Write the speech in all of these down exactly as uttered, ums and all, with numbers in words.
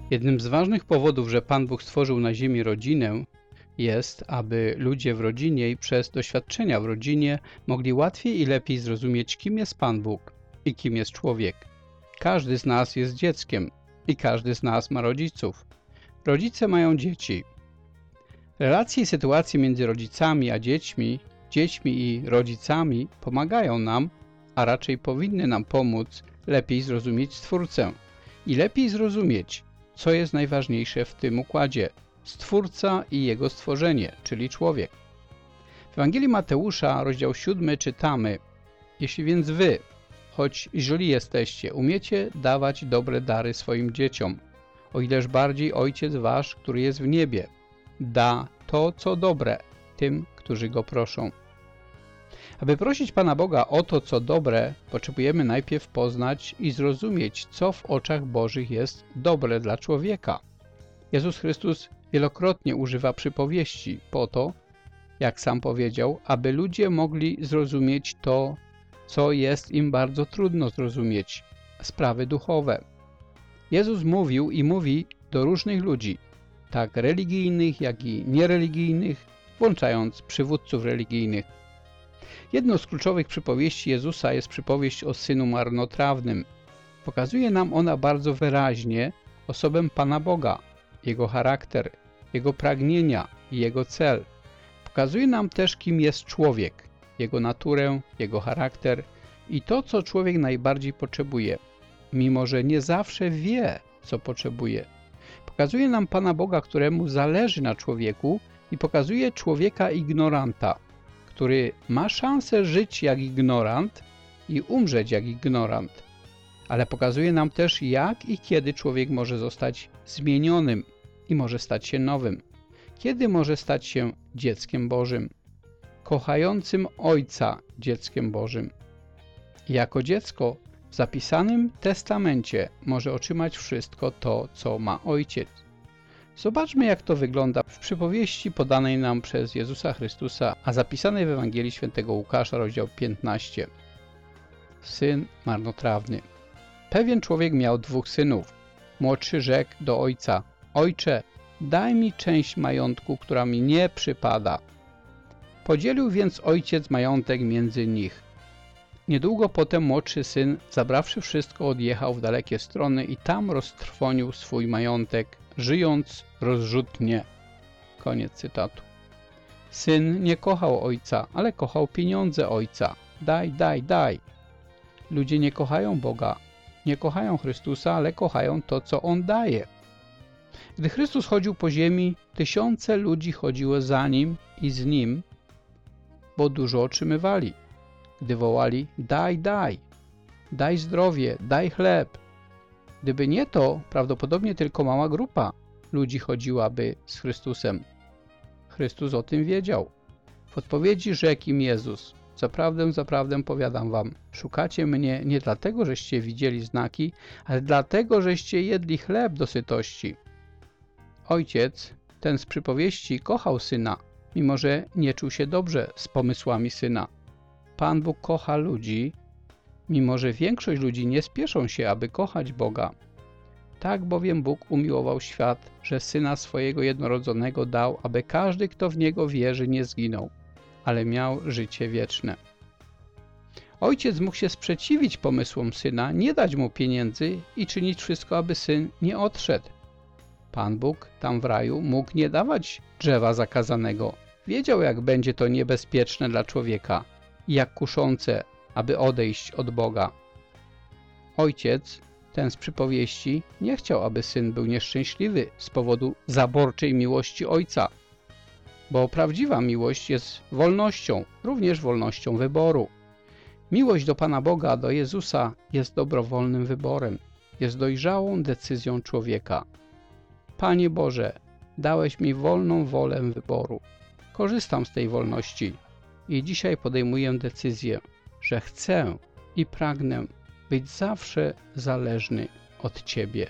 Jednym z ważnych powodów, że Pan Bóg stworzył na ziemi rodzinę, jest, aby ludzie w rodzinie i przez doświadczenia w rodzinie mogli łatwiej i lepiej zrozumieć, kim jest Pan Bóg i kim jest człowiek. Każdy z nas jest dzieckiem i każdy z nas ma rodziców. Rodzice mają dzieci. Relacje i sytuacje między rodzicami a dziećmi, dziećmi i rodzicami pomagają nam, a raczej powinny nam pomóc lepiej zrozumieć Stwórcę i lepiej zrozumieć, co jest najważniejsze w tym układzie – Stwórca i Jego stworzenie, czyli człowiek. W Ewangelii Mateusza, rozdział siódmy, czytamy: Jeśli więc wy, choć źli jesteście, umiecie dawać dobre dary swoim dzieciom, o ileż bardziej Ojciec wasz, który jest w niebie, da to, co dobre, tym, którzy Go proszą. Aby prosić Pana Boga o to, co dobre, potrzebujemy najpierw poznać i zrozumieć, co w oczach Bożych jest dobre dla człowieka. Jezus Chrystus wielokrotnie używa przypowieści po to, jak sam powiedział, aby ludzie mogli zrozumieć to, co jest im bardzo trudno zrozumieć – sprawy duchowe. Jezus mówił i mówi do różnych ludzi, tak religijnych, jak i niereligijnych, włączając przywódców religijnych. Jedną z kluczowych przypowieści Jezusa jest przypowieść o synu marnotrawnym. Pokazuje nam ona bardzo wyraźnie osobę Pana Boga, Jego charakter, Jego pragnienia i Jego cel. Pokazuje nam też, kim jest człowiek, jego naturę, jego charakter i to, co człowiek najbardziej potrzebuje, mimo że nie zawsze wie, co potrzebuje. Pokazuje nam Pana Boga, któremu zależy na człowieku i pokazuje człowieka ignoranta, który ma szansę żyć jak ignorant i umrzeć jak ignorant. Ale pokazuje nam też, jak i kiedy człowiek może zostać zmienionym i może stać się nowym. Kiedy może stać się dzieckiem Bożym, kochającym Ojca dzieckiem Bożym. Jako dziecko w zapisanym testamencie może otrzymać wszystko to, co ma Ojciec. Zobaczmy, jak to wygląda w przypowieści podanej nam przez Jezusa Chrystusa, a zapisanej w Ewangelii Świętego Łukasza, rozdział piętnasty. Syn marnotrawny. Pewien człowiek miał dwóch synów. Młodszy rzekł do ojca: Ojcze, daj mi część majątku, która mi nie przypada. Podzielił więc ojciec majątek między nich. Niedługo potem młodszy syn, zabrawszy wszystko, odjechał w dalekie strony i tam roztrwonił swój majątek, żyjąc rozrzutnie. Koniec cytatu. Syn nie kochał ojca, ale kochał pieniądze ojca. Daj, daj, daj. Ludzie nie kochają Boga, nie kochają Chrystusa, ale kochają to, co On daje. Gdy Chrystus chodził po ziemi, tysiące ludzi chodziło za Nim i z Nim, bo dużo otrzymywali. Gdy wołali: daj, daj, daj zdrowie, daj chleb. Gdyby nie to, prawdopodobnie tylko mała grupa ludzi chodziłaby z Chrystusem. Chrystus o tym wiedział. W odpowiedzi rzekł im Jezus: Zaprawdę, zaprawdę powiadam wam, szukacie mnie nie dlatego, żeście widzieli znaki, ale dlatego, żeście jedli chleb do sytości. Ojciec, ten z przypowieści, kochał syna, mimo że nie czuł się dobrze z pomysłami syna. Pan Bóg kocha ludzi, mimo że większość ludzi nie spieszą się, aby kochać Boga. Tak bowiem Bóg umiłował świat, że Syna swojego jednorodzonego dał, aby każdy, kto w Niego wierzy, nie zginął, ale miał życie wieczne. Ojciec mógł się sprzeciwić pomysłom Syna, nie dać Mu pieniędzy i czynić wszystko, aby Syn nie odszedł. Pan Bóg tam w raju mógł nie dawać drzewa zakazanego. Wiedział, jak będzie to niebezpieczne dla człowieka i jak kuszące, aby odejść od Boga. Ojciec, ten z przypowieści, nie chciał, aby syn był nieszczęśliwy z powodu zaborczej miłości ojca, bo prawdziwa miłość jest wolnością, również wolnością wyboru. Miłość do Pana Boga, do Jezusa jest dobrowolnym wyborem, jest dojrzałą decyzją człowieka. Panie Boże, dałeś mi wolną wolę wyboru. Korzystam z tej wolności i dzisiaj podejmuję decyzję, że chcę i pragnę być zawsze zależny od Ciebie.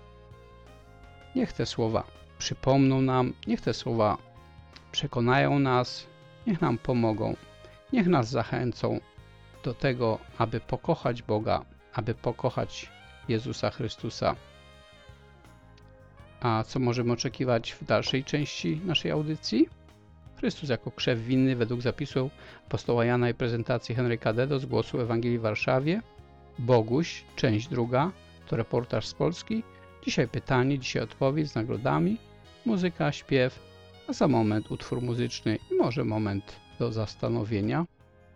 Niech te słowa przypomną nam, niech te słowa przekonają nas, niech nam pomogą, niech nas zachęcą do tego, aby pokochać Boga, aby pokochać Jezusa Chrystusa. A co możemy oczekiwać w dalszej części naszej audycji? Chrystus jako krzew winny według zapisu apostoła Jana i prezentacji Henryka Dedo z Głosu Ewangelii w Warszawie. Boguś, część druga, to reportaż z Polski. Dzisiaj pytanie, dzisiaj odpowiedź z nagrodami, muzyka, śpiew, a za moment utwór muzyczny i może moment do zastanowienia.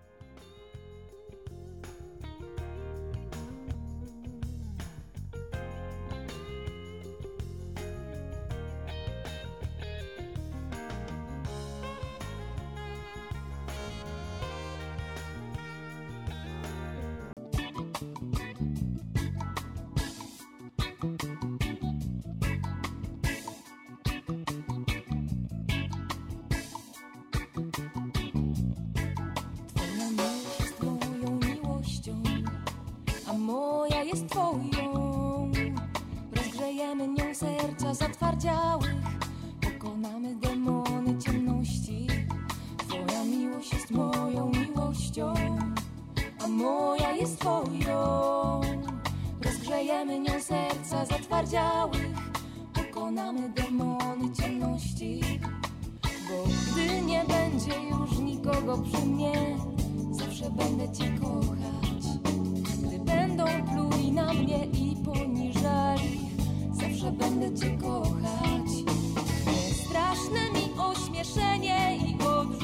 Moja jest Twoją, rozgrzejemy nią serca zatwardziałych, pokonamy demony ciemności. Twoja miłość jest moją miłością, a moja jest Twoją, rozgrzejemy nią serca zatwardziałych, pokonamy demony ciemności. Bo gdy nie będzie już nikogo przy mnie, zawsze będę Cię kochać. Będą pluli na mnie i poniżali, zawsze będę Cię kochać. Nie straszne mi ośmieszenie i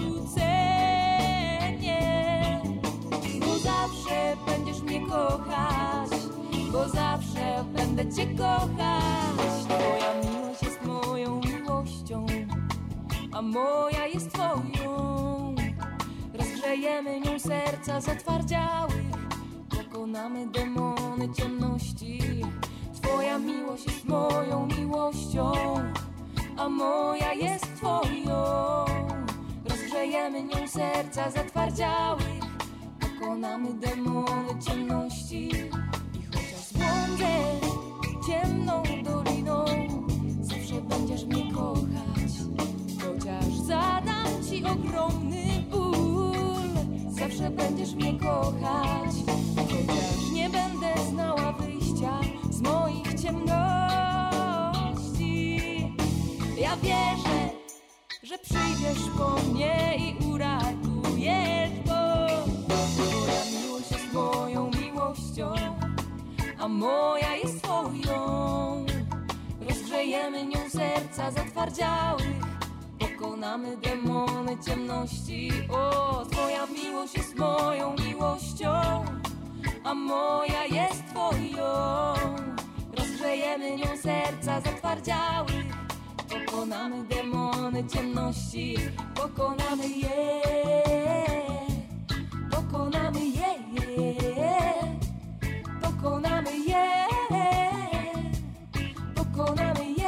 odrzucenie, bo zawsze będziesz mnie kochać, bo zawsze będę Cię kochać. Twoja miłość jest moją miłością, a moja jest Twoją, rozgrzejemy nią serca zatwardziałych, pokonamy demony ciemności. Twoja miłość jest moją miłością, a moja jest Twoją, rozgrzejemy nią serca zatwardziałych, pokonamy demony ciemności. I chociaż błądzę ciemną doliną, zawsze będziesz mnie kochać. Chociaż zadam Ci ogromny ból, zawsze będziesz mnie kochać. Chociaż nie będę znała wyjścia z moich ciemności, ja wierzę, że przyjdziesz po mnie i uratujesz, bo Twoja miłość jest moją miłością, a moja jest Twoją, rozgrzejemy nią serca zatwardziałych, pokonamy demony ciemności. O, Twoja miłość jest moją miłością, a moja jest Twoją, rozgrzejemy nią serca zatwardziałych, pokonamy demony ciemności, pokonamy je, pokonamy je, pokonamy je, pokonamy je.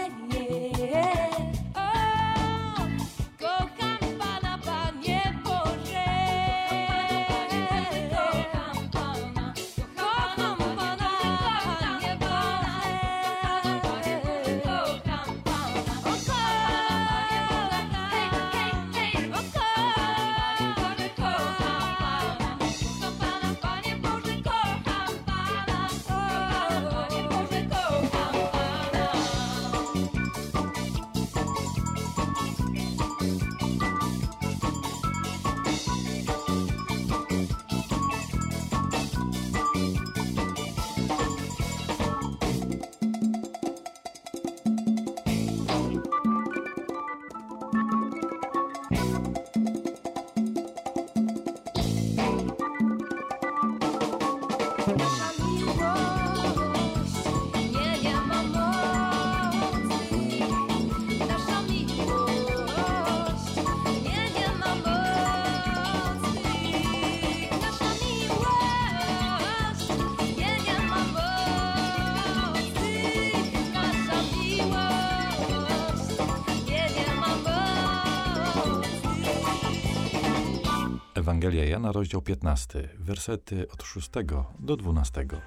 Ewangelia Jana, rozdział piętnasty, wersety od szóstego do dwunastego.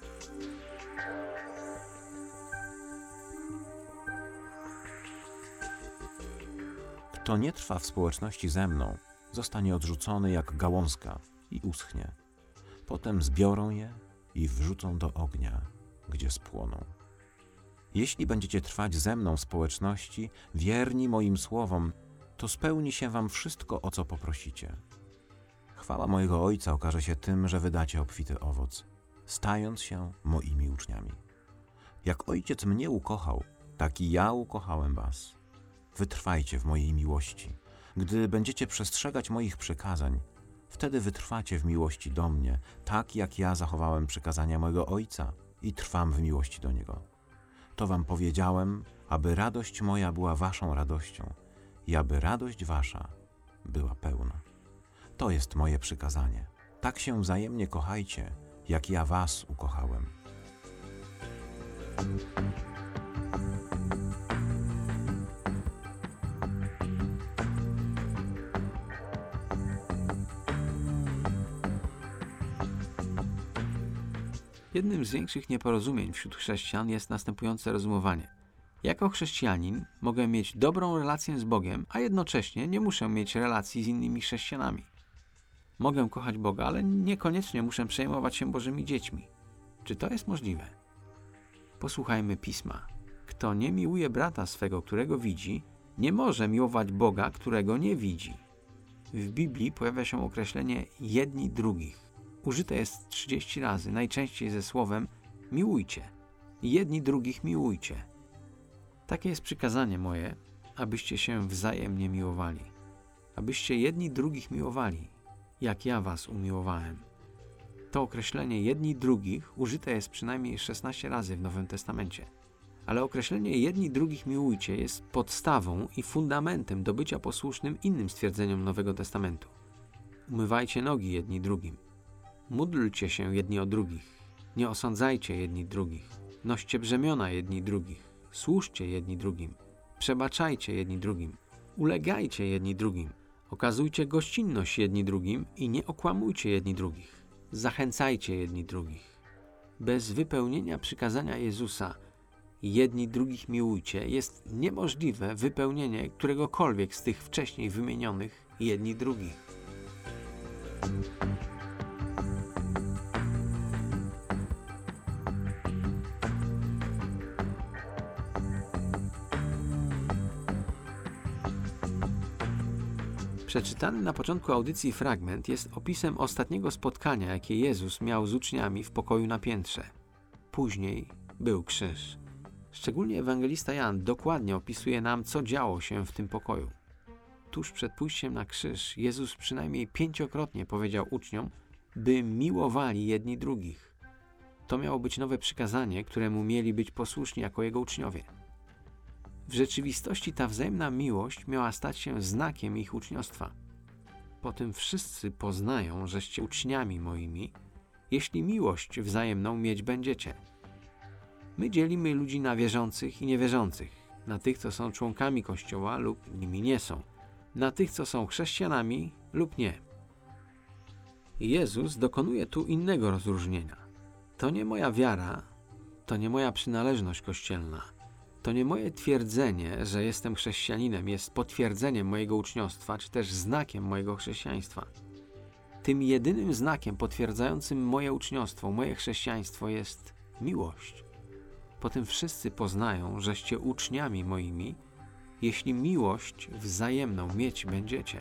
Kto nie trwa w społeczności ze mną, zostanie odrzucony jak gałązka i uschnie. Potem zbiorą je i wrzucą do ognia, gdzie spłoną. Jeśli będziecie trwać ze mną w społeczności, wierni moim słowom, to spełni się wam wszystko, o co poprosicie. Chwała mojego Ojca okaże się tym, że wydacie obfity owoc, stając się moimi uczniami. Jak Ojciec mnie ukochał, tak i ja ukochałem was. Wytrwajcie w mojej miłości. Gdy będziecie przestrzegać moich przykazań, wtedy wytrwacie w miłości do mnie, tak jak ja zachowałem przykazania mojego Ojca i trwam w miłości do Niego. To wam powiedziałem, aby radość moja była waszą radością i aby radość wasza była pełna. To jest moje przykazanie. Tak się wzajemnie kochajcie, jak ja was ukochałem. Jednym z większych nieporozumień wśród chrześcijan jest następujące rozumowanie. Jako chrześcijanin mogę mieć dobrą relację z Bogiem, a jednocześnie nie muszę mieć relacji z innymi chrześcijanami. Mogę kochać Boga, ale niekoniecznie muszę przejmować się Bożymi dziećmi. Czy to jest możliwe? Posłuchajmy Pisma. Kto nie miłuje brata swego, którego widzi, nie może miłować Boga, którego nie widzi. W Biblii pojawia się określenie jedni drugich. Użyte jest trzydzieści razy, najczęściej ze słowem miłujcie. Jedni drugich miłujcie. Takie jest przykazanie moje, abyście się wzajemnie miłowali. Abyście jedni drugich miłowali, jak ja was umiłowałem. To określenie jedni drugich użyte jest przynajmniej szesnaście razy w Nowym Testamencie. Ale określenie jedni drugich miłujcie jest podstawą i fundamentem do bycia posłusznym innym stwierdzeniom Nowego Testamentu. Umywajcie nogi jedni drugim. Módlcie się jedni o drugich. Nie osądzajcie jedni drugich. Noście brzemiona jedni drugich. Służcie jedni drugim. Przebaczajcie jedni drugim. Ulegajcie jedni drugim. Okazujcie gościnność jedni drugim i nie okłamujcie jedni drugich. Zachęcajcie jedni drugich. Bez wypełnienia przykazania Jezusa jedni drugich miłujcie jest niemożliwe wypełnienie któregokolwiek z tych wcześniej wymienionych jedni drugich. Przeczytany na początku audycji fragment jest opisem ostatniego spotkania, jakie Jezus miał z uczniami w pokoju na piętrze. Później był krzyż. Szczególnie ewangelista Jan dokładnie opisuje nam, co działo się w tym pokoju. Tuż przed pójściem na krzyż Jezus przynajmniej pięciokrotnie powiedział uczniom, by miłowali jedni drugich. To miało być nowe przykazanie, któremu mieli być posłuszni jako Jego uczniowie. W rzeczywistości ta wzajemna miłość miała stać się znakiem ich uczniostwa. Po tym wszyscy poznają, żeście uczniami moimi, jeśli miłość wzajemną mieć będziecie. My dzielimy ludzi na wierzących i niewierzących, na tych, co są członkami Kościoła lub nimi nie są, na tych, co są chrześcijanami lub nie. Jezus dokonuje tu innego rozróżnienia. To nie moja wiara, to nie moja przynależność kościelna, to nie moje twierdzenie, że jestem chrześcijaninem, jest potwierdzeniem mojego uczniostwa, czy też znakiem mojego chrześcijaństwa. Tym jedynym znakiem potwierdzającym moje uczniostwo, moje chrześcijaństwo jest miłość. Potem wszyscy poznają, żeście uczniami moimi, jeśli miłość wzajemną mieć będziecie.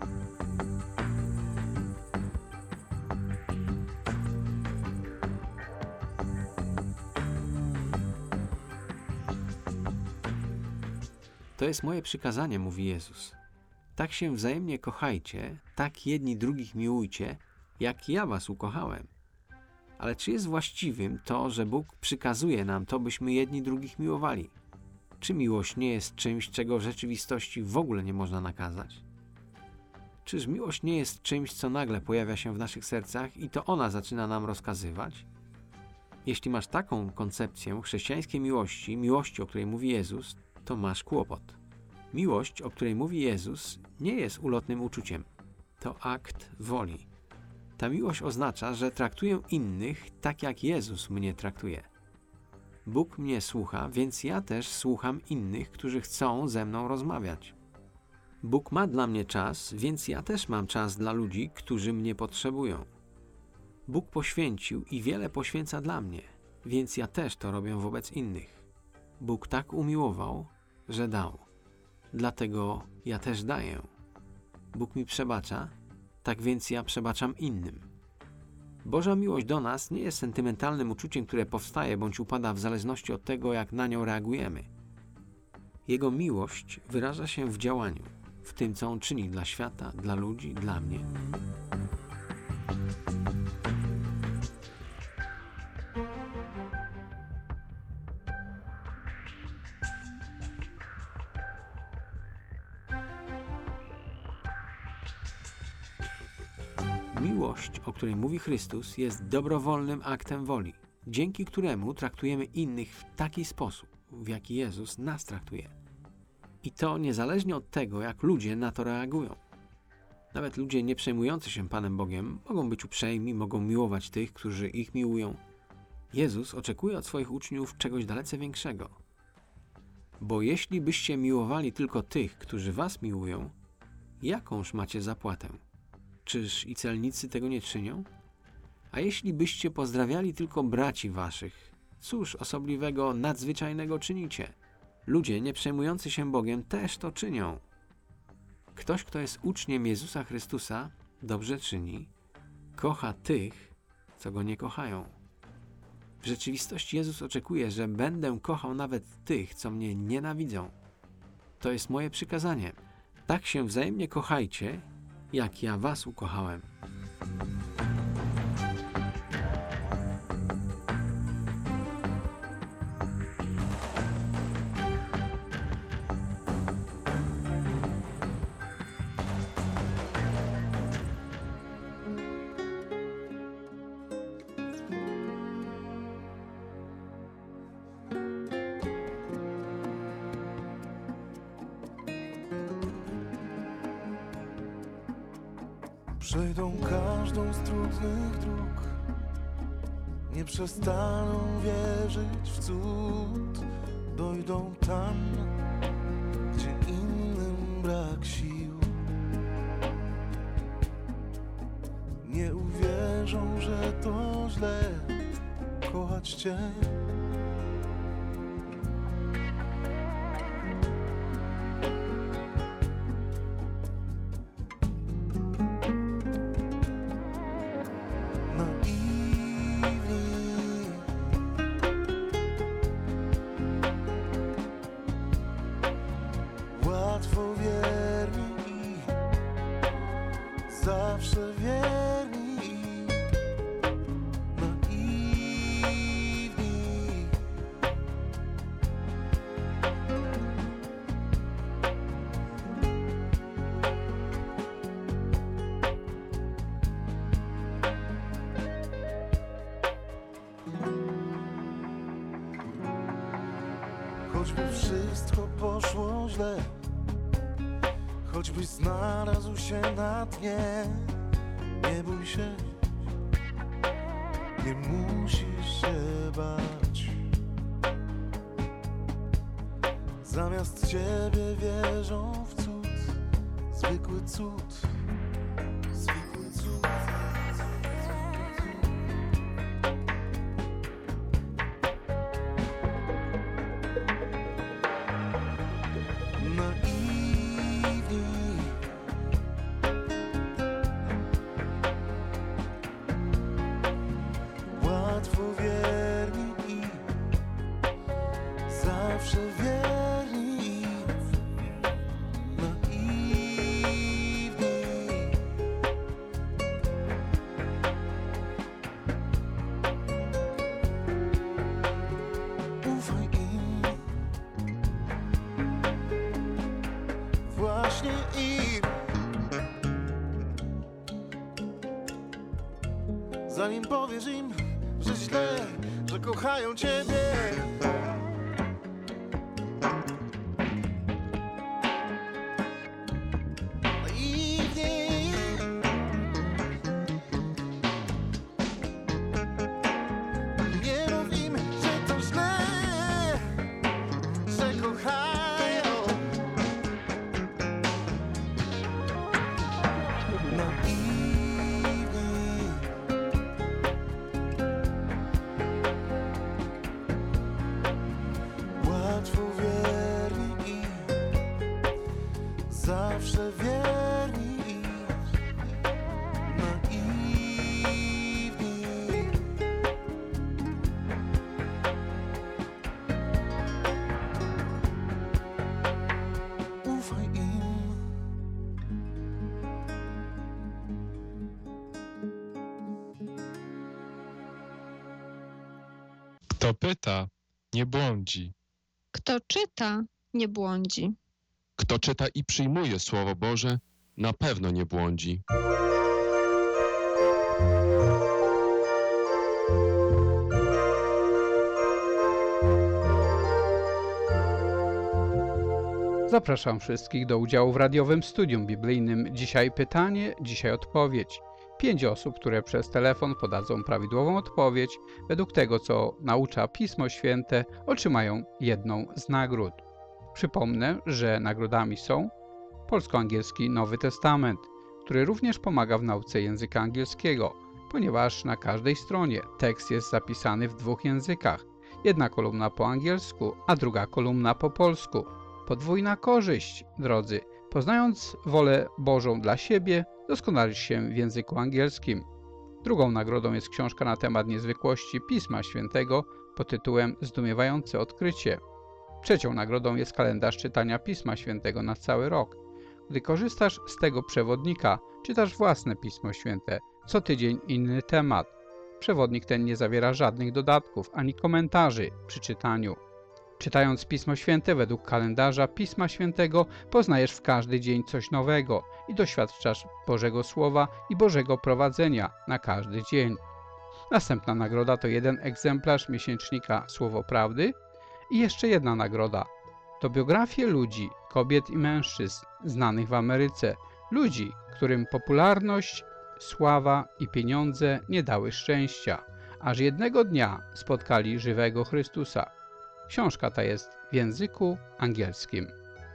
To jest moje przykazanie, mówi Jezus. Tak się wzajemnie kochajcie, tak jedni drugich miłujcie, jak ja was ukochałem. Ale czy jest właściwym to, że Bóg przykazuje nam to, byśmy jedni drugich miłowali? Czy miłość nie jest czymś, czego w rzeczywistości w ogóle nie można nakazać? Czyż miłość nie jest czymś, co nagle pojawia się w naszych sercach i to ona zaczyna nam rozkazywać? Jeśli masz taką koncepcję chrześcijańskiej miłości, miłości, o której mówi Jezus, to masz kłopot. Miłość, o której mówi Jezus, nie jest ulotnym uczuciem. To akt woli. Ta miłość oznacza, że traktuję innych tak, jak Jezus mnie traktuje. Bóg mnie słucha, więc ja też słucham innych, którzy chcą ze mną rozmawiać. Bóg ma dla mnie czas, więc ja też mam czas dla ludzi, którzy mnie potrzebują. Bóg poświęcił i wiele poświęca dla mnie, więc ja też to robię wobec innych. Bóg tak umiłował, że dał. Dlatego ja też daję. Bóg mi przebacza, tak więc ja przebaczam innym. Boża miłość do nas nie jest sentymentalnym uczuciem, które powstaje bądź upada w zależności od tego, jak na nią reagujemy. Jego miłość wyraża się w działaniu, w tym, co On czyni dla świata, dla ludzi, dla mnie. Miłość, o której mówi Chrystus, jest dobrowolnym aktem woli, dzięki któremu traktujemy innych w taki sposób, w jaki Jezus nas traktuje. I to niezależnie od tego, jak ludzie na to reagują. Nawet ludzie nie przejmujący się Panem Bogiem mogą być uprzejmi, mogą miłować tych, którzy ich miłują. Jezus oczekuje od swoich uczniów czegoś dalece większego. Bo jeśli byście miłowali tylko tych, którzy was miłują, jakąż macie zapłatę? Czyż i celnicy tego nie czynią? A jeśli byście pozdrawiali tylko braci waszych, cóż osobliwego, nadzwyczajnego czynicie? Ludzie nie przejmujący się Bogiem też to czynią. Ktoś, kto jest uczniem Jezusa Chrystusa, dobrze czyni, kocha tych, co Go nie kochają. W rzeczywistości Jezus oczekuje, że będę kochał nawet tych, co mnie nienawidzą. To jest moje przykazanie. Tak się wzajemnie kochajcie, jak ja was ukochałem. Przejdą każdą z trudnych dróg, nie przestaną wierzyć w cud. Dojdą tam, gdzie innym brak sił. Nie uwierzą, że to źle kochać Cię. Zawsze wierni, naiwni. Choćby wszystko poszło źle, choćbyś znalazł się na dnie, nie bój się, nie musisz się bać. Zamiast Ciebie wierzą w cud, zwykły cud, zwykły cud. Zawsze wierni, naiwni. Ufaj im, właśnie im. Zanim powiesz im, że źle, że kochają Ciebie. zawsze wierni iść naiwni. Ufaj im. Kto pyta, nie błądzi. Kto czyta, nie błądzi. Kto czyta i przyjmuje Słowo Boże, na pewno nie błądzi. Zapraszam wszystkich do udziału w radiowym studium biblijnym. Dzisiaj pytanie, dzisiaj odpowiedź. Pięć osób, które przez telefon podadzą prawidłową odpowiedź według tego, co naucza Pismo Święte, otrzymają jedną z nagród. Przypomnę, że nagrodami są polsko-angielski Nowy Testament, który również pomaga w nauce języka angielskiego, ponieważ na każdej stronie tekst jest zapisany w dwóch językach. Jedna kolumna po angielsku, a druga kolumna po polsku. Podwójna korzyść, drodzy. Poznając wolę Bożą dla siebie, doskonalisz się w języku angielskim. Drugą nagrodą jest książka na temat niezwykłości Pisma Świętego pod tytułem Zdumiewające odkrycie. Trzecią nagrodą jest kalendarz czytania Pisma Świętego na cały rok. Gdy korzystasz z tego przewodnika, czytasz własne Pismo Święte, co tydzień inny temat. Przewodnik ten nie zawiera żadnych dodatków ani komentarzy przy czytaniu. Czytając Pismo Święte według kalendarza Pisma Świętego, poznajesz w każdy dzień coś nowego i doświadczasz Bożego Słowa i Bożego prowadzenia na każdy dzień. Następna nagroda to jeden egzemplarz miesięcznika Słowo Prawdy i jeszcze jedna nagroda. To biografie ludzi, kobiet i mężczyzn znanych w Ameryce, ludzi, którym popularność, sława i pieniądze nie dały szczęścia, aż jednego dnia spotkali żywego Chrystusa. Książka ta jest w języku angielskim.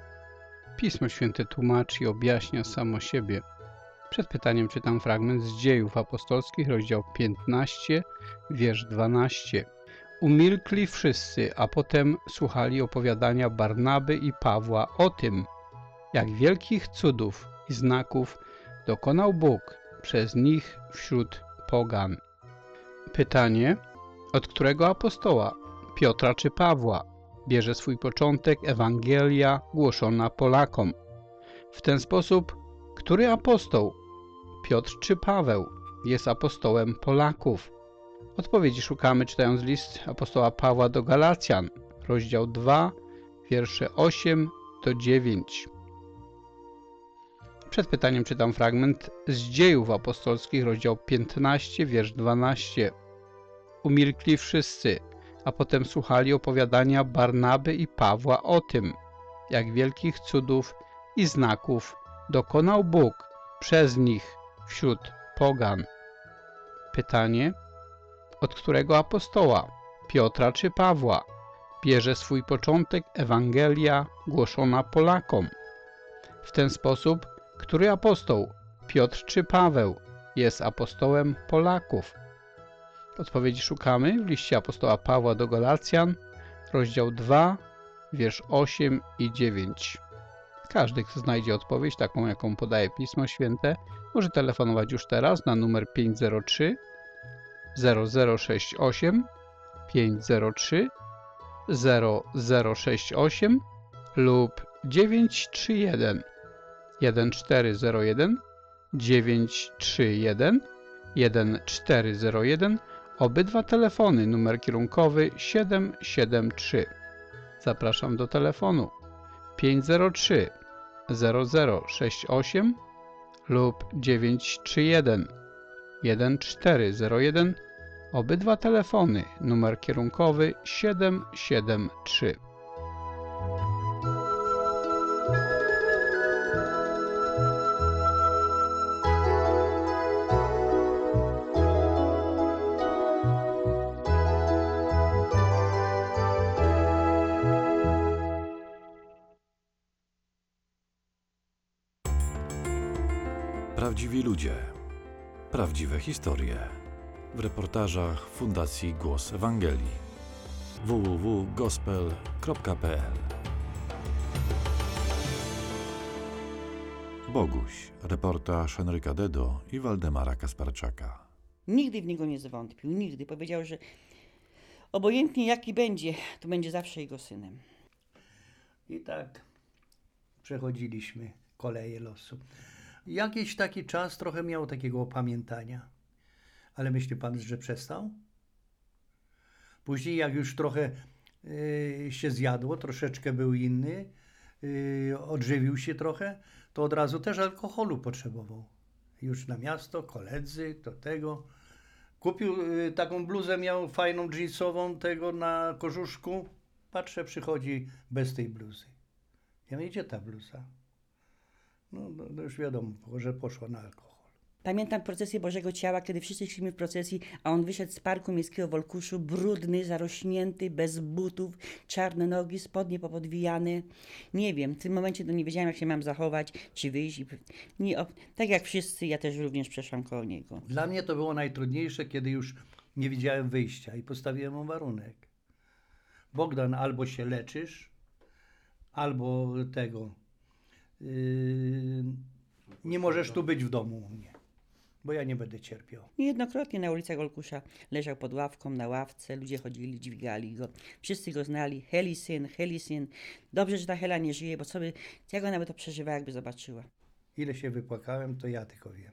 Pismo Święte tłumaczy i objaśnia samo siebie. Przed pytaniem czytam fragment z Dziejów Apostolskich, rozdział piętnasty, wiersz dwunasty. Umilkli wszyscy, a potem słuchali opowiadania Barnaby i Pawła o tym, jak wielkich cudów i znaków dokonał Bóg przez nich wśród pogan. Pytanie, od którego apostoła, Piotra czy Pawła, bierze swój początek Ewangelia głoszona Polakom? W ten sposób, który apostoł, Piotr czy Paweł, jest apostołem Polaków? Odpowiedzi szukamy czytając list apostoła Pawła do Galacjan, rozdział dwa, wiersze osiem do dziewięciu. Przed pytaniem czytam fragment z Dziejów Apostolskich, rozdział piętnasty, wiersz dwunasty. Umilkli wszyscy, a potem słuchali opowiadania Barnaby i Pawła o tym, jak wielkich cudów i znaków dokonał Bóg przez nich wśród pogan. Pytanie, od którego apostoła, Piotra czy Pawła, bierze swój początek Ewangelia głoszona Polakom? W ten sposób, który apostoł, Piotr czy Paweł, jest apostołem Polaków? Odpowiedzi szukamy w liście apostoła Pawła do Galacjan, rozdział dwa, wiersz osiem i dziewięć. Każdy, kto znajdzie odpowiedź, taką jaką podaje Pismo Święte, może telefonować już teraz na numer pięć zero trzy, zero zero sześć osiem, pięć zero trzy, zero zero sześć osiem lub dziewięć trzy jeden, jeden cztery zero jeden, dziewięć trzy jeden, jeden cztery zero jeden. Obydwa telefony, numer kierunkowy siedem siedem trzy. Zapraszam do telefonu pięć zero trzy, zero zero sześć osiem lub dziewięć trzy jeden, jeden cztery zero jeden. Obydwa telefony, numer kierunkowy siedem siedem trzy. Prawdziwi ludzie. Prawdziwe historie. W reportażach Fundacji Głos Ewangelii. w w w kropka gospel kropka p l Boguś, reportaż Henryka Dedo i Waldemara Kasparczaka. Nigdy w niego nie zwątpił, nigdy. Powiedział, że obojętnie jaki będzie, to będzie zawsze jego synem. I tak przechodziliśmy koleje losu. Jakiś taki czas trochę miał takiego opamiętania. Ale myśli pan, że przestał? Później jak już trochę y, się zjadło, troszeczkę był inny, y, odżywił się trochę, to od razu też alkoholu potrzebował. Już na miasto, koledzy, do tego. Kupił y, taką bluzę, miał fajną jeansową, tego na kożuszku. Patrzę, przychodzi bez tej bluzy. Ja mówię, gdzie ta bluza? No, no, no już wiadomo, że poszła na alkohol. Pamiętam procesję Bożego Ciała, kiedy wszyscy szliśmy w procesji, a on wyszedł z parku miejskiego w Olkuszu, brudny, zarośnięty, bez butów, czarne nogi, spodnie popodwijane. Nie wiem, w tym momencie to nie wiedziałem, jak się mam zachować, czy wyjść. Nie, o, tak jak wszyscy, ja też również przeszłam koło niego. Dla mnie to było najtrudniejsze, kiedy już nie widziałem wyjścia i postawiłem mu warunek. Bogdan, albo się leczysz, albo tego, yy, nie możesz tu być w domu u mnie, bo ja nie będę cierpiał. Niejednokrotnie na ulicach Olkusza leżał pod ławką, na ławce, ludzie chodzili, dźwigali go. Wszyscy go znali, Heli syn, Heli syn. Dobrze, że ta Hela nie żyje, bo co by, jak ona by to przeżywała, jakby zobaczyła. Ile się wypłakałem, to ja tylko wiem.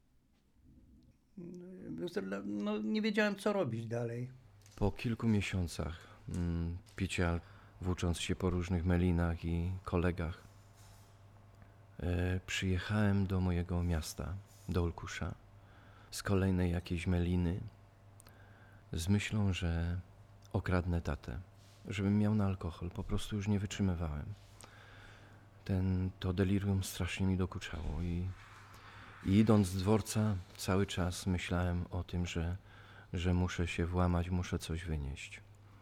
No, nie wiedziałem, co robić dalej. Po kilku miesiącach mm, picia, włócząc się po różnych melinach i kolegach, e, przyjechałem do mojego miasta, do Olkusza, z kolejnej jakiejś meliny, z myślą, że okradnę tatę, żebym miał na alkohol. Po prostu już nie wytrzymywałem. Ten, to delirium strasznie mi dokuczało i, i idąc z dworca cały czas myślałem o tym, że, że muszę się włamać, muszę coś wynieść.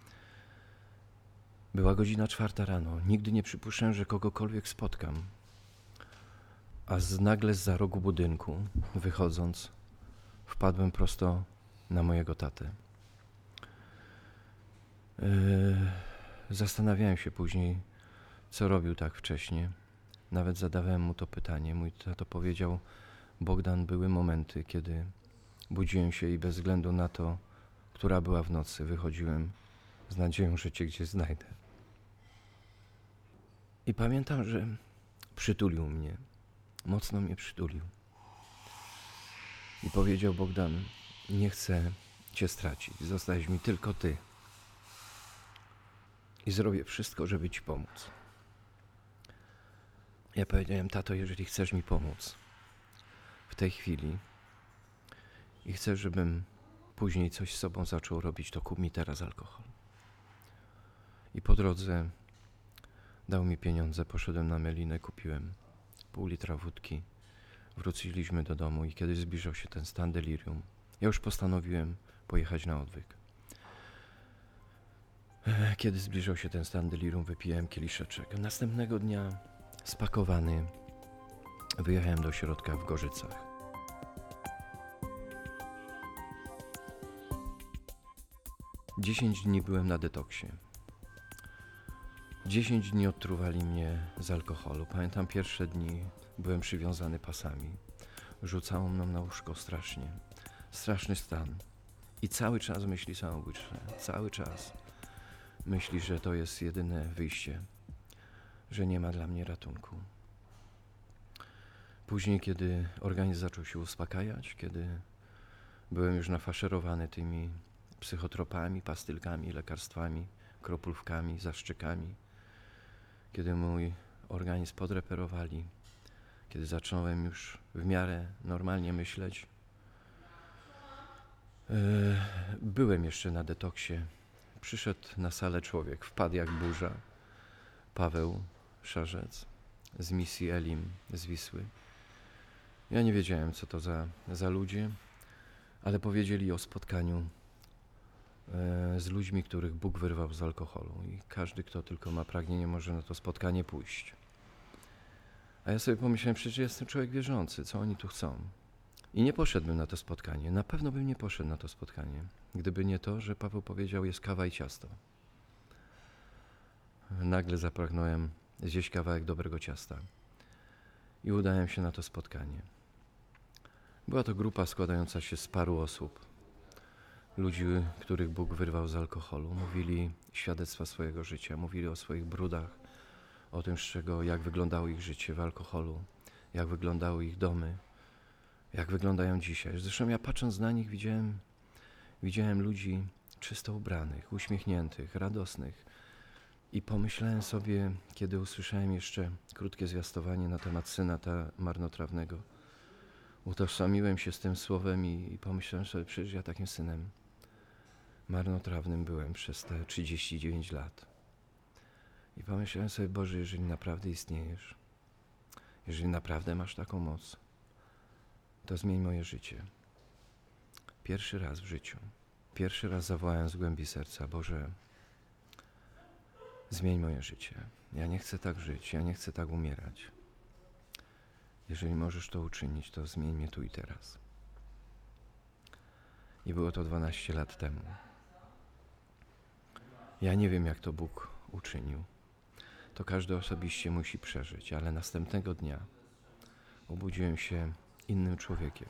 Była godzina czwarta rano. Nigdy nie przypuszczałem, że kogokolwiek spotkam. A z nagle zza rogu budynku, wychodząc, wpadłem prosto na mojego tatę. Yy, zastanawiałem się później, co robił tak wcześnie. Nawet zadawałem mu to pytanie. Mój tato powiedział: Bogdan, były momenty, kiedy budziłem się i bez względu na to, która była w nocy, wychodziłem z nadzieją, że cię gdzieś znajdę. I pamiętam, że przytulił mnie. Mocno mnie przytulił. I powiedział: Bogdan, nie chcę cię stracić. Zostałeś mi tylko ty. I zrobię wszystko, żeby ci pomóc. Ja powiedziałem: tato, jeżeli chcesz mi pomóc w tej chwili i chcesz, żebym później coś z sobą zaczął robić, to kup mi teraz alkohol. I po drodze dał mi pieniądze, poszedłem na melinę, kupiłem pół litra wódki. Wróciliśmy do domu i kiedy zbliżał się ten stan delirium, ja już postanowiłem pojechać na odwyk. Kiedy zbliżał się ten stan delirium, wypiłem kieliszeczek. Następnego dnia, spakowany, wyjechałem do ośrodka w Gorzycach. Dziesięć dni byłem na detoksie. Dziesięć dni odtruwali mnie z alkoholu. Pamiętam pierwsze dni, byłem przywiązany pasami. Rzucało mną na łóżko strasznie. Straszny stan. I cały czas myśli samobójcze. Cały czas myśli, że to jest jedyne wyjście. Że nie ma dla mnie ratunku. Później, kiedy organizm zaczął się uspokajać, kiedy byłem już nafaszerowany tymi psychotropami, pastylkami, lekarstwami, kropówkami, zaszczykami, kiedy mój organizm podreperowali, kiedy zacząłem już w miarę normalnie myśleć, yy, byłem jeszcze na detoksie. Przyszedł na salę człowiek, wpadł jak burza, Paweł Szarzec z misji Elim z Wisły. Ja nie wiedziałem, co to za, za ludzie, ale powiedzieli o spotkaniu z ludźmi, których Bóg wyrwał z alkoholu i każdy, kto tylko ma pragnienie, może na to spotkanie pójść. A ja sobie pomyślałem, przecież jestem człowiek wierzący, co oni tu chcą? I nie poszedłbym na to spotkanie, na pewno bym nie poszedł na to spotkanie, gdyby nie to, że Paweł powiedział: jest kawa i ciasto. Nagle zapragnąłem zjeść kawałek dobrego ciasta i udałem się na to spotkanie. Była to grupa składająca się z paru osób. Ludzi, których Bóg wyrwał z alkoholu. Mówili świadectwa swojego życia, mówili o swoich brudach, o tym, z czego, jak wyglądało ich życie w alkoholu, jak wyglądały ich domy, jak wyglądają dzisiaj. Zresztą ja patrząc na nich widziałem, widziałem ludzi czysto ubranych, uśmiechniętych, radosnych. I pomyślałem sobie, kiedy usłyszałem jeszcze krótkie zwiastowanie na temat syna ta marnotrawnego, utożsamiłem się z tym słowem i, i pomyślałem sobie, przecież ja takim synem marnotrawnym byłem przez te trzydzieści dziewięć lat. I pomyślałem sobie, Boże, jeżeli naprawdę istniejesz, jeżeli naprawdę masz taką moc, to zmień moje życie. Pierwszy raz w życiu, pierwszy raz zawołałem z głębi serca, Boże, zmień moje życie. Ja nie chcę tak żyć, ja nie chcę tak umierać. Jeżeli możesz to uczynić, to zmień mnie tu i teraz. I było to dwanaście lat temu. Ja nie wiem, jak to Bóg uczynił. To każdy osobiście musi przeżyć, ale następnego dnia obudziłem się innym człowiekiem.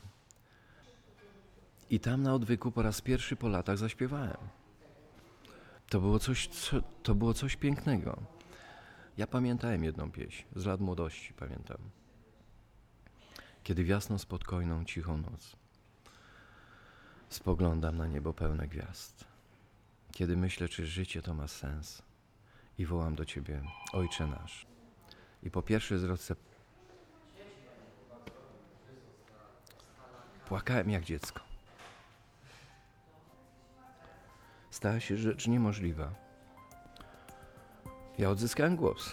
I tam na odwyku po raz pierwszy po latach zaśpiewałem. To było coś, co, to było coś pięknego. Ja pamiętałem jedną pieśń, z lat młodości pamiętam. Kiedy w jasną, spokojną, cichą noc spoglądam na niebo pełne gwiazd. Kiedy myślę, czy życie to ma sens i wołam do Ciebie, Ojcze nasz. I po pierwszej zwrotce płakałem jak dziecko. Stała się rzecz niemożliwa. Ja odzyskałem głos.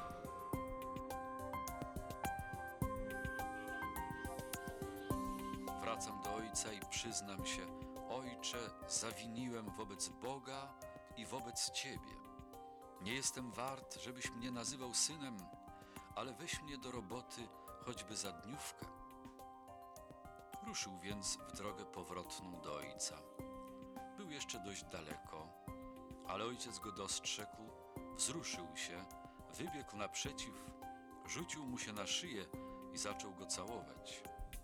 Wracam do Ojca i przyznam się, Ojcze, zawiniłem wobec Boga i wobec Ciebie. Nie jestem wart, żebyś mnie nazywał synem, ale weź mnie do roboty choćby za dniówkę. Ruszył więc w drogę powrotną do Ojca. Był jeszcze dość daleko, ale ojciec go dostrzegł, wzruszył się, wybiegł naprzeciw, rzucił mu się na szyję i zaczął go całować.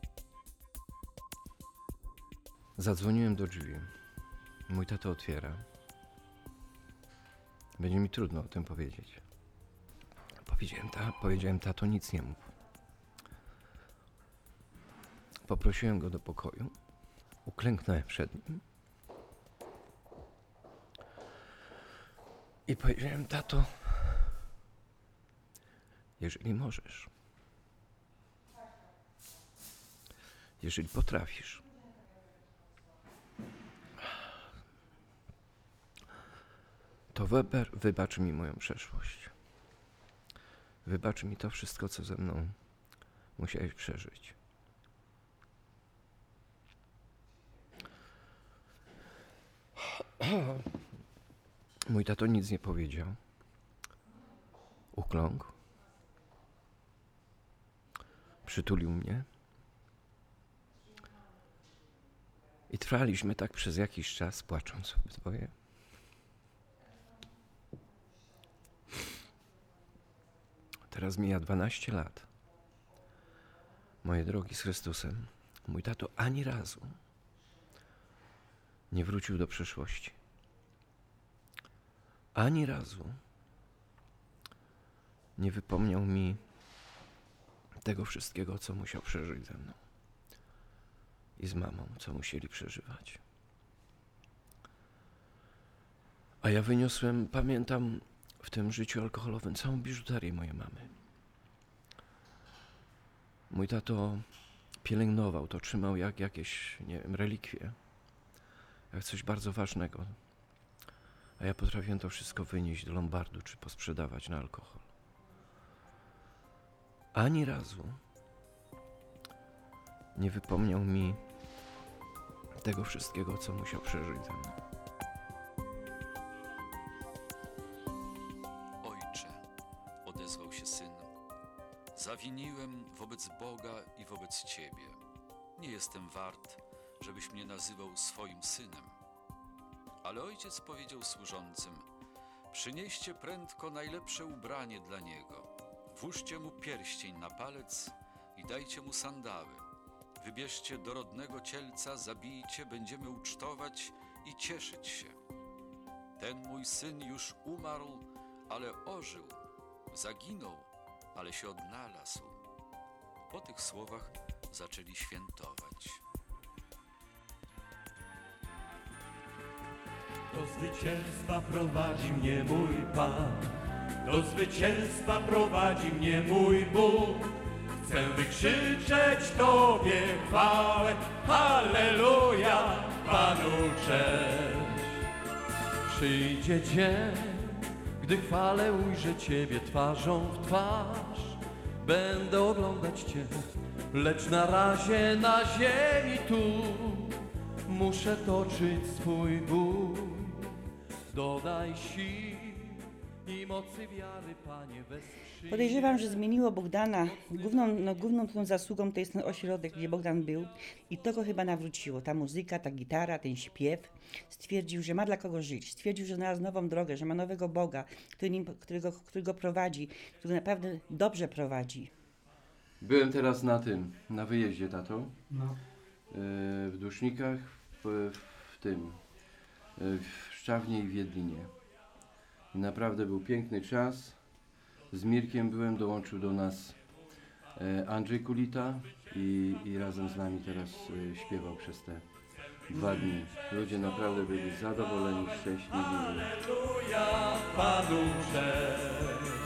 Zadzwoniłem do drzwi. Mój tato otwiera. Będzie mi trudno o tym powiedzieć. Powiedziałem, ta, powiedziałem tato, nic nie mów. Poprosiłem go do pokoju. Uklęknąłem przed nim. I powiedziałem, tato, jeżeli możesz, jeżeli potrafisz, to wybacz, wybacz mi moją przeszłość. Wybacz mi to wszystko, co ze mną musiałeś przeżyć. Mój tato nic nie powiedział. Ukląkł. Przytulił mnie. I trwaliśmy tak przez jakiś czas, płacząc obydwoje. Teraz mija dwanaście lat. Moje drogi z Chrystusem, mój tato ani razu nie wrócił do przeszłości. Ani razu nie wypomniał mi tego wszystkiego, co musiał przeżyć ze mną i z mamą, co musieli przeżywać. A ja wyniosłem, pamiętam, w tym życiu alkoholowym całą biżuterię mojej mamy. Mój tato pielęgnował to, trzymał jak jakieś, nie wiem, relikwie, jak coś bardzo ważnego. A ja potrafiłem to wszystko wynieść do lombardu, czy posprzedawać na alkohol. Ani razu nie wypomniał mi tego wszystkiego, co musiał przeżyć ze mną. Ojcze, odezwał się syn, zawiniłem wobec Boga i wobec Ciebie. Nie jestem wart, żebyś mnie nazywał swoim synem. Ale ojciec powiedział służącym, przynieście prędko najlepsze ubranie dla niego, włóżcie mu pierścień na palec i dajcie mu sandały. Wybierzcie dorodnego cielca, zabijcie, będziemy ucztować i cieszyć się. Ten mój syn już umarł, ale ożył, zaginął, ale się odnalazł. Po tych słowach zaczęli świętować. Do zwycięstwa prowadzi mnie mój Pan, do zwycięstwa prowadzi mnie mój Bóg. Chcę wykrzyczeć Tobie chwałę, halleluja, Panu cześć. Przyjdzie dzień, gdy chwalę ujrzę Ciebie twarzą w twarz. Będę oglądać Cię, lecz na razie na ziemi tu muszę toczyć swój bój. Dodaj sił i mocy wiary, Panie, wesprzyj. Podejrzewam, że zmieniło Bogdana. Główną, no, główną tą zasługą to jest ten ośrodek, gdzie Bogdan był. I to go chyba nawróciło. Ta muzyka, ta gitara, ten śpiew. Stwierdził, że ma dla kogo żyć. Stwierdził, że znalazł nową drogę, że ma nowego Boga, który nim, którego, którego prowadzi, który naprawdę dobrze prowadzi. Byłem teraz na tym, na wyjeździe, tato. No. Yy, w Dusznikach, w, w tym, yy, w Szczawnie i w Jedlinie. I naprawdę był piękny czas. Z Mirkiem byłem, dołączył do nas yy, Andrzej Kulita i, i razem z nami teraz yy, śpiewał przez te dwa dni. Ludzie naprawdę byli zadowoleni, szczęśliwi. Halleluja, Panu cześć.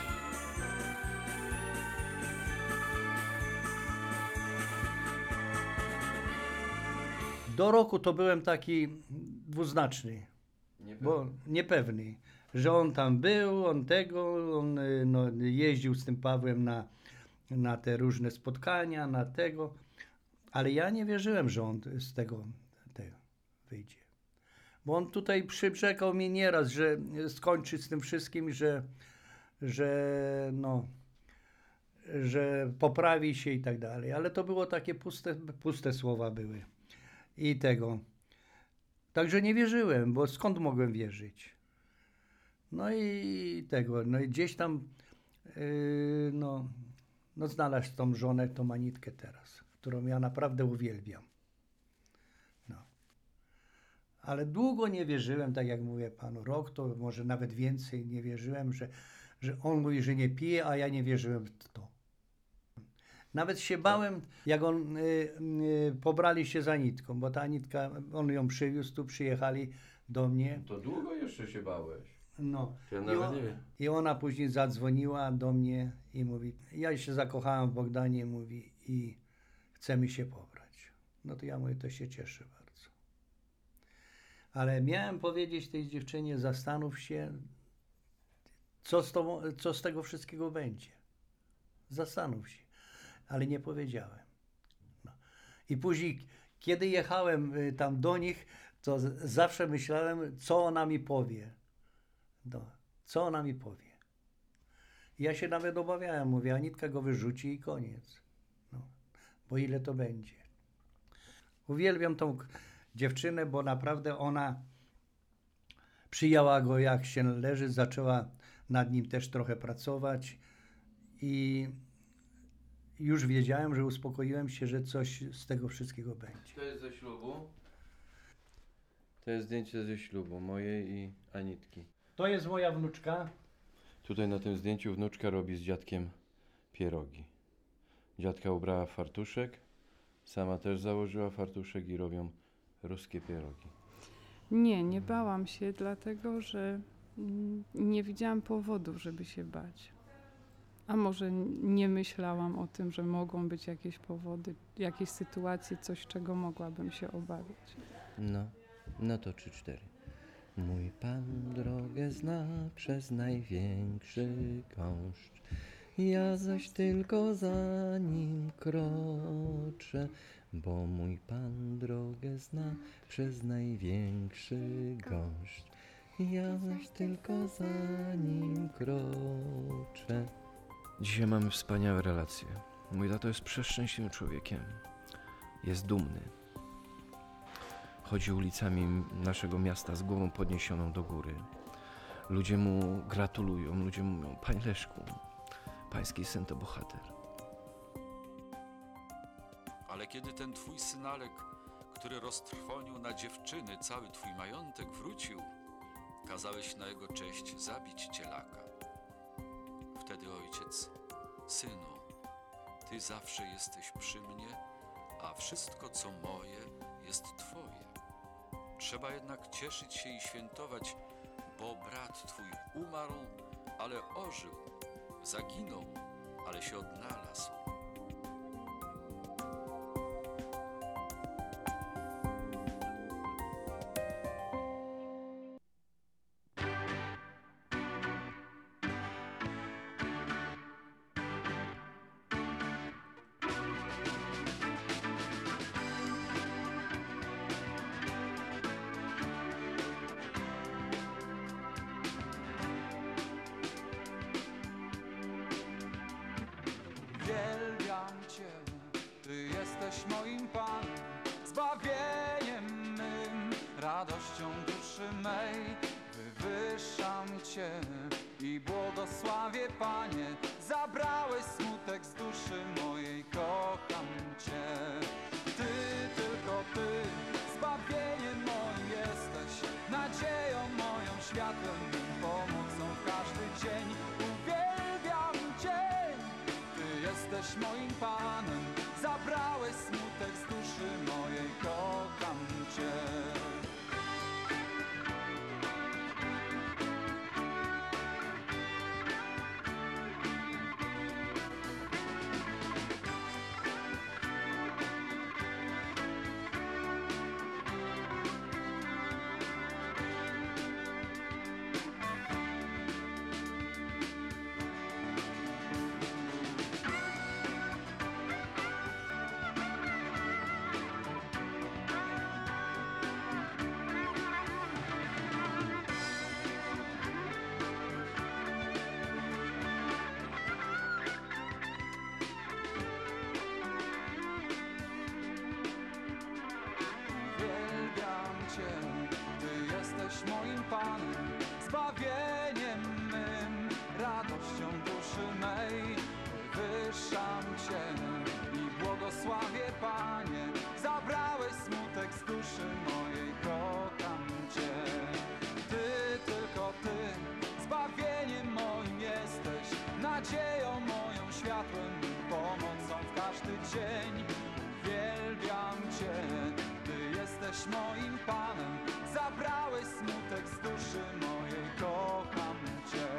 Do roku to byłem taki dwuznaczny, Niepewny. bo niepewny, że on tam był, on tego, on y, no, jeździł z tym Pawłem na, na te różne spotkania, na tego, ale ja nie wierzyłem, że on z tego, tego wyjdzie. Bo on tutaj przybrzegał mnie nieraz, że skończy z tym wszystkim, że, że no, że poprawi się i tak dalej, ale to było takie puste, puste słowa były. I tego. Także nie wierzyłem, bo skąd mogłem wierzyć? No i tego, no i gdzieś tam yy, no, no znalazł tą żonę, tą Anitkę teraz, którą ja naprawdę uwielbiam. No. Ale długo nie wierzyłem, tak jak mówię panu, rok to może nawet więcej nie wierzyłem, że, że on mówi, że nie pije, a ja nie wierzyłem w to. Nawet się bałem, jak on y, y, pobrali się za Anitką, bo ta Anitka, on ją przywiózł, tu przyjechali do mnie. To długo jeszcze się bałeś? No. Ja I, nawet on, nie wiem. I ona później zadzwoniła do mnie i mówi, ja się zakochałem w Bogdanie, mówi, i chcemy się pobrać. No to ja mówię, to się cieszę bardzo. Ale miałem powiedzieć tej dziewczynie, zastanów się, co z, tobą, co z tego wszystkiego będzie. Zastanów się. Ale nie powiedziałem. No. I później, kiedy jechałem tam do nich, to z- zawsze myślałem, co ona mi powie. No. Co ona mi powie. I ja się nawet obawiałem, mówię, Anitka go wyrzuci i koniec. No. Bo ile to będzie. Uwielbiam tą k- dziewczynę, bo naprawdę ona przyjęła go jak się należy, zaczęła nad nim też trochę pracować i już wiedziałem, że uspokoiłem się, że coś z tego wszystkiego będzie. To jest ze ślubu. To jest zdjęcie ze ślubu mojej i Anitki. To jest moja wnuczka. Tutaj na tym zdjęciu wnuczka robi z dziadkiem pierogi. Dziadka ubrała w fartuszek, sama też założyła fartuszek i robią ruskie pierogi. Nie, nie bałam się, dlatego że mm, nie widziałam powodów, żeby się bać. A może nie myślałam o tym, że mogą być jakieś powody, jakieś sytuacje, coś, czego mogłabym się obawiać. No, no to trzy, cztery. Mój Pan drogę zna przez największy gąszcz, ja zaś tylko za nim kroczę, bo mój Pan drogę zna przez największy gąszcz, ja zaś tylko za nim kroczę. Dzisiaj mamy wspaniałe relacje. Mój tato jest przeszczęśliwym człowiekiem. Jest dumny. Chodzi ulicami naszego miasta z głową podniesioną do góry. Ludzie mu gratulują, ludzie mu mówią, Panie Leszku, pański syn to bohater. Ale kiedy ten twój synalek, który roztrwonił na dziewczyny cały twój majątek, wrócił, kazałeś na jego cześć zabić cielaka. Wtedy ojciec: synu, ty zawsze jesteś przy mnie, a wszystko, co moje, jest twoje. Trzeba jednak cieszyć się i świętować, bo brat twój umarł, ale ożył, zaginął, ale się odnalazł. Uwielbiam Cię, Ty jesteś moim Panem, zbawieniem mym, radością duszy mej. Wywyższam Cię i błogosławię, Panie, zabrałeś smutek z duszy mojej, kocham Cię. Ty, tylko Ty, zbawieniem moim jesteś, nadzieją moją, światłem mym, pomocą w każdy dzień. Uwielbiam Cię, Ty jesteś moim Panem, zabrałeś smutek z duszy mojej, kocham Cię. Moim Panem, zbawieniem mym, radością duszy mej. Wywyższam Cię i błogosławię, Panie, zabrałeś smutek z duszy mojej, kocham Cię. Ty, tylko Ty, zbawieniem moim jesteś, nadzieją moją, światłem mym, pomocą w każdy dzień. Uwielbiam Cię, Ty jesteś moim Panem, zabrałeś smutek z duszy mojej, kocham Cię.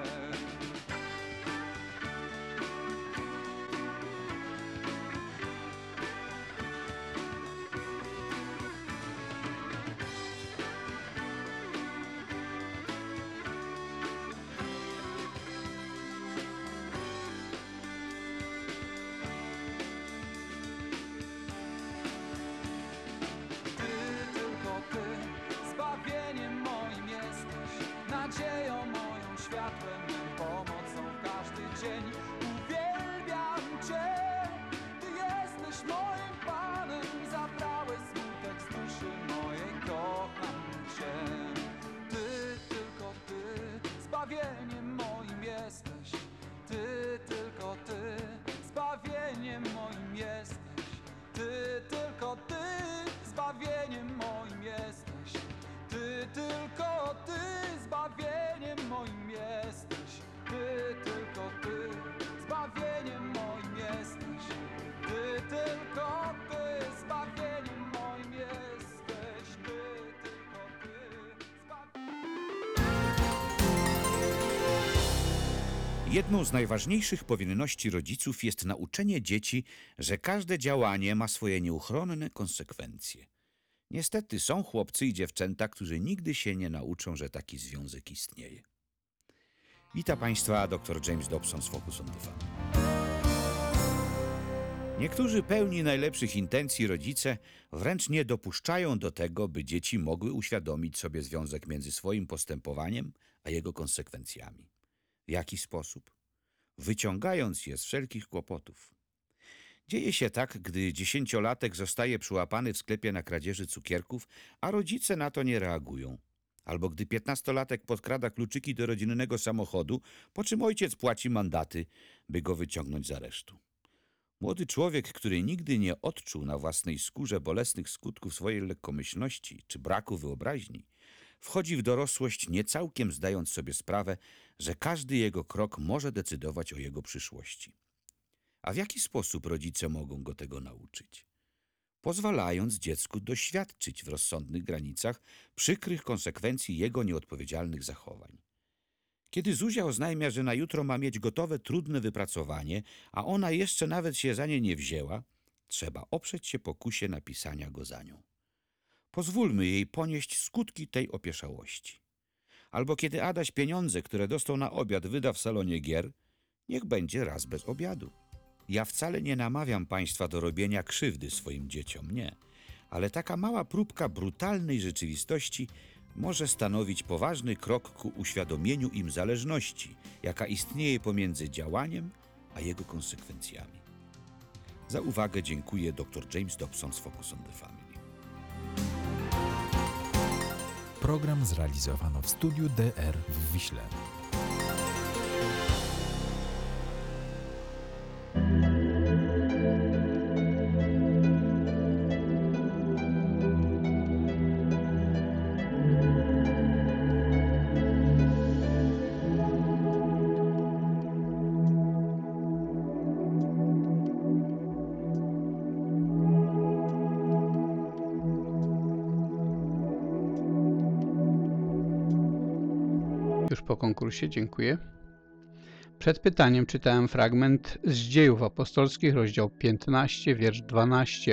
Zbawieniem moim jesteś, nadzieją moją, światłem mym, pomocą w każdy dzień. Uwielbiam Cię, Ty jesteś moim Panem, zabrałeś smutek z duszy mojej, kocham Cię. Ty, tylko Ty, zbawieniem moim jesteś, Ty, tylko Ty, zbawieniem moim jesteś, Ty, tylko Ty, zbawieniem moim jesteś. Ty, tylko Ty, zbawieniem moim jesteś. Ty, tylko Ty, zbawieniem moim jesteś. Ty, tylko Ty, zbawieniem moim jesteś. Ty, tylko Ty, Jedną z najważniejszych powinności rodziców jest nauczenie dzieci, że każde działanie ma swoje nieuchronne konsekwencje. Niestety są chłopcy i dziewczęta, którzy nigdy się nie nauczą, że taki związek istnieje. Wita Państwa dr James Dobson z Focus on the Family. Niektórzy pełni najlepszych intencji rodzice wręcz nie dopuszczają do tego, by dzieci mogły uświadomić sobie związek między swoim postępowaniem a jego konsekwencjami. W jaki sposób? Wyciągając je z wszelkich kłopotów. Dzieje się tak, gdy dziesięciolatek zostaje przyłapany w sklepie na kradzieży cukierków, a rodzice na to nie reagują. Albo gdy piętnastolatek podkrada kluczyki do rodzinnego samochodu, po czym ojciec płaci mandaty, by go wyciągnąć z aresztu. Młody człowiek, który nigdy nie odczuł na własnej skórze bolesnych skutków swojej lekkomyślności czy braku wyobraźni, wchodzi w dorosłość nie całkiem zdając sobie sprawę, że każdy jego krok może decydować o jego przyszłości. A w jaki sposób rodzice mogą go tego nauczyć? Pozwalając dziecku doświadczyć w rozsądnych granicach przykrych konsekwencji jego nieodpowiedzialnych zachowań. Kiedy Zuzia oznajmia, że na jutro ma mieć gotowe, trudne wypracowanie, a ona jeszcze nawet się za nie nie wzięła, trzeba oprzeć się pokusie napisania go za nią. Pozwólmy jej ponieść skutki tej opieszałości. Albo kiedy Adaś pieniądze, które dostał na obiad, wyda w salonie gier, niech będzie raz bez obiadu. Ja wcale nie namawiam państwa do robienia krzywdy swoim dzieciom, nie. Ale taka mała próbka brutalnej rzeczywistości może stanowić poważny krok ku uświadomieniu im zależności, jaka istnieje pomiędzy działaniem a jego konsekwencjami. Za uwagę dziękuję dr James Dobson z Focus on the Family. Program zrealizowano w studiu D R w Wiśle. Już po konkursie, dziękuję. Przed pytaniem czytałem fragment z Dziejów Apostolskich, rozdział piętnasty, wiersz dwunasty.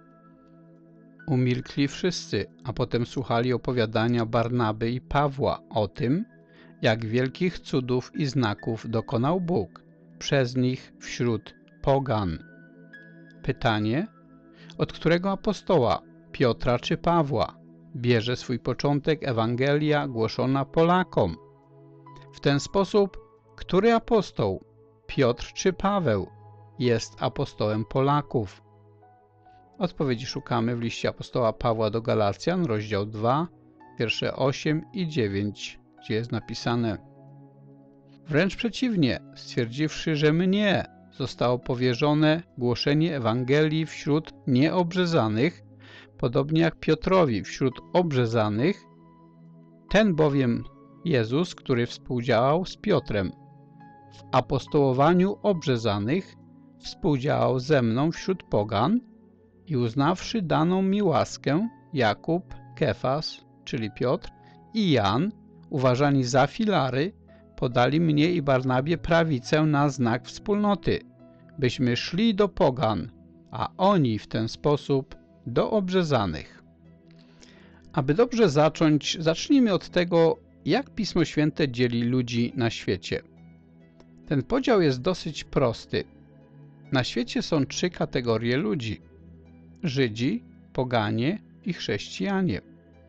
Umilkli wszyscy, a potem słuchali opowiadania Barnaby i Pawła o tym, jak wielkich cudów i znaków dokonał Bóg przez nich wśród pogan. Pytanie, od którego apostoła, Piotra czy Pawła, bierze swój początek Ewangelia głoszona Polakom? W ten sposób, który apostoł, Piotr czy Paweł, jest apostołem Polaków? Odpowiedzi szukamy w liście apostoła Pawła do Galacjan, rozdział dwa, wiersze osiem i dziewięć, gdzie jest napisane: Wręcz przeciwnie, stwierdziwszy, że mnie zostało powierzone głoszenie Ewangelii wśród nieobrzezanych, podobnie jak Piotrowi wśród obrzezanych, ten bowiem Jezus, który współdziałał z Piotrem w apostołowaniu obrzezanych, współdziałał ze mną wśród pogan i uznawszy daną mi łaskę, Jakub, Kefas, czyli Piotr, i Jan, uważani za filary, podali mnie i Barnabie prawicę na znak wspólnoty, byśmy szli do pogan, a oni w ten sposób do obrzezanych. Aby dobrze zacząć, zacznijmy od tego, jak Pismo Święte dzieli ludzi na świecie. Ten podział jest dosyć prosty. Na świecie są trzy kategorie ludzi: Żydzi, poganie i chrześcijanie.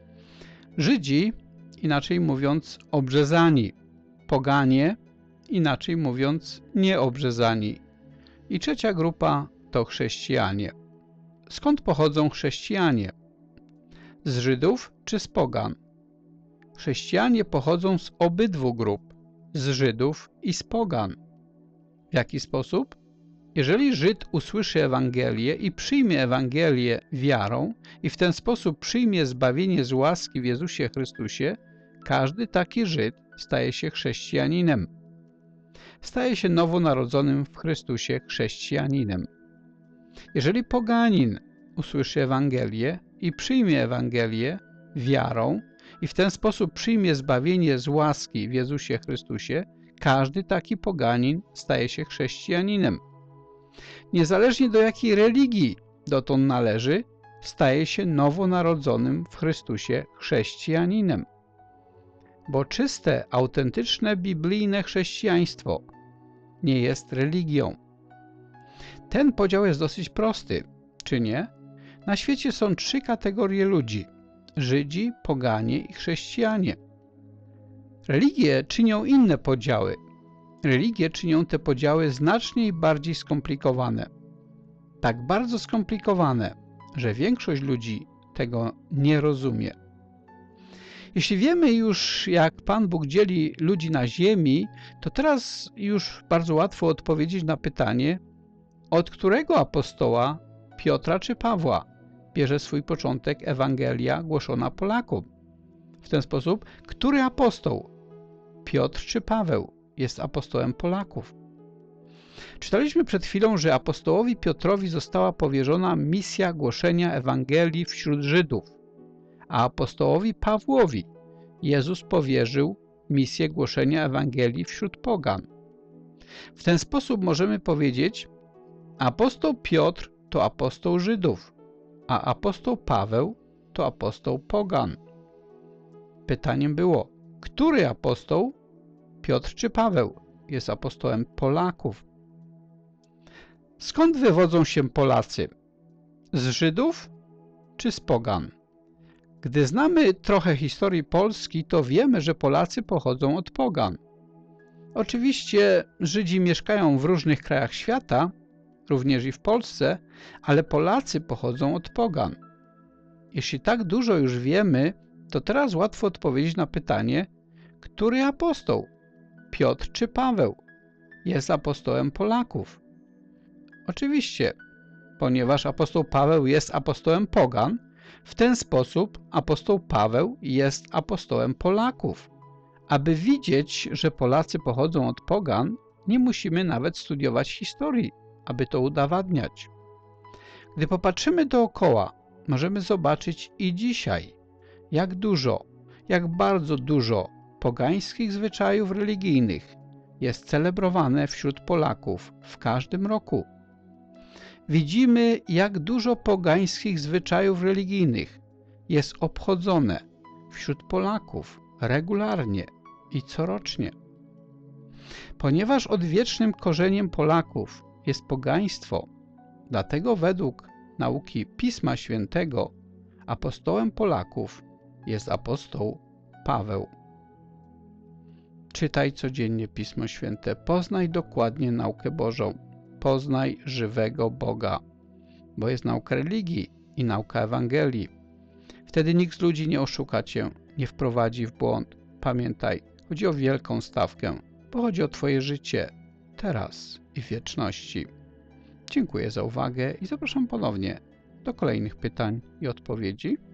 Żydzi, inaczej mówiąc obrzezani, poganie, inaczej mówiąc nieobrzezani. I trzecia grupa to chrześcijanie. Skąd pochodzą chrześcijanie? Z Żydów czy z pogan? Chrześcijanie pochodzą z obydwu grup, z Żydów i z pogan. W jaki sposób? Jeżeli Żyd usłyszy Ewangelię i przyjmie Ewangelię wiarą i w ten sposób przyjmie zbawienie z łaski w Jezusie Chrystusie, każdy taki Żyd staje się chrześcijaninem. Staje się nowonarodzonym w Chrystusie chrześcijaninem. Jeżeli poganin usłyszy Ewangelię i przyjmie Ewangelię wiarą i w ten sposób przyjmie zbawienie z łaski w Jezusie Chrystusie, każdy taki poganin staje się chrześcijaninem. Niezależnie do jakiej religii dotąd należy, staje się nowonarodzonym w Chrystusie chrześcijaninem. Bo czyste, autentyczne, biblijne chrześcijaństwo nie jest religią. Ten podział jest dosyć prosty, czy nie? Na świecie są trzy kategorie ludzi: Żydzi, poganie i chrześcijanie. Religie czynią inne podziały. Religie czynią te podziały znacznie bardziej skomplikowane. Tak bardzo skomplikowane, że większość ludzi tego nie rozumie. Jeśli wiemy już, jak Pan Bóg dzieli ludzi na ziemi, to teraz już bardzo łatwo odpowiedzieć na pytanie, Od którego apostoła, Piotra czy Pawła, bierze swój początek Ewangelia głoszona Polakom? W ten sposób, który apostoł, Piotr czy Paweł, jest apostołem Polaków? Czytaliśmy przed chwilą, że apostołowi Piotrowi została powierzona misja głoszenia Ewangelii wśród Żydów, a apostołowi Pawłowi Jezus powierzył misję głoszenia Ewangelii wśród pogan. W ten sposób możemy powiedzieć, apostoł Piotr to apostoł Żydów, a apostoł Paweł to apostoł pogan. Pytaniem było, który apostoł, Piotr czy Paweł, jest apostołem Polaków? Skąd wywodzą się Polacy? Z Żydów czy z pogan? Gdy znamy trochę historii Polski, to wiemy, że Polacy pochodzą od pogan. Oczywiście Żydzi mieszkają w różnych krajach świata, również i w Polsce, ale Polacy pochodzą od pogan. Jeśli tak dużo już wiemy, to teraz łatwo odpowiedzieć na pytanie, który apostoł, Piotr czy Paweł, jest apostołem Polaków? Oczywiście, ponieważ apostoł Paweł jest apostołem pogan, w ten sposób apostoł Paweł jest apostołem Polaków. Aby widzieć, że Polacy pochodzą od pogan, nie musimy nawet studiować historii, aby to udowadniać. Gdy popatrzymy dookoła, możemy zobaczyć i dzisiaj, jak dużo, jak bardzo dużo pogańskich zwyczajów religijnych jest celebrowane wśród Polaków w każdym roku. Widzimy, jak dużo pogańskich zwyczajów religijnych jest obchodzone wśród Polaków regularnie i corocznie. Ponieważ odwiecznym korzeniem Polaków jest pogaństwo, dlatego według nauki Pisma Świętego apostołem Polaków jest apostoł Paweł. Czytaj codziennie Pismo Święte, poznaj dokładnie naukę Bożą, poznaj żywego Boga, bo jest nauka religii i nauka Ewangelii. Wtedy nikt z ludzi nie oszuka cię, nie wprowadzi w błąd. Pamiętaj, chodzi o wielką stawkę, bo chodzi o twoje życie, teraz i w wieczności. Dziękuję za uwagę i zapraszam ponownie do kolejnych pytań i odpowiedzi.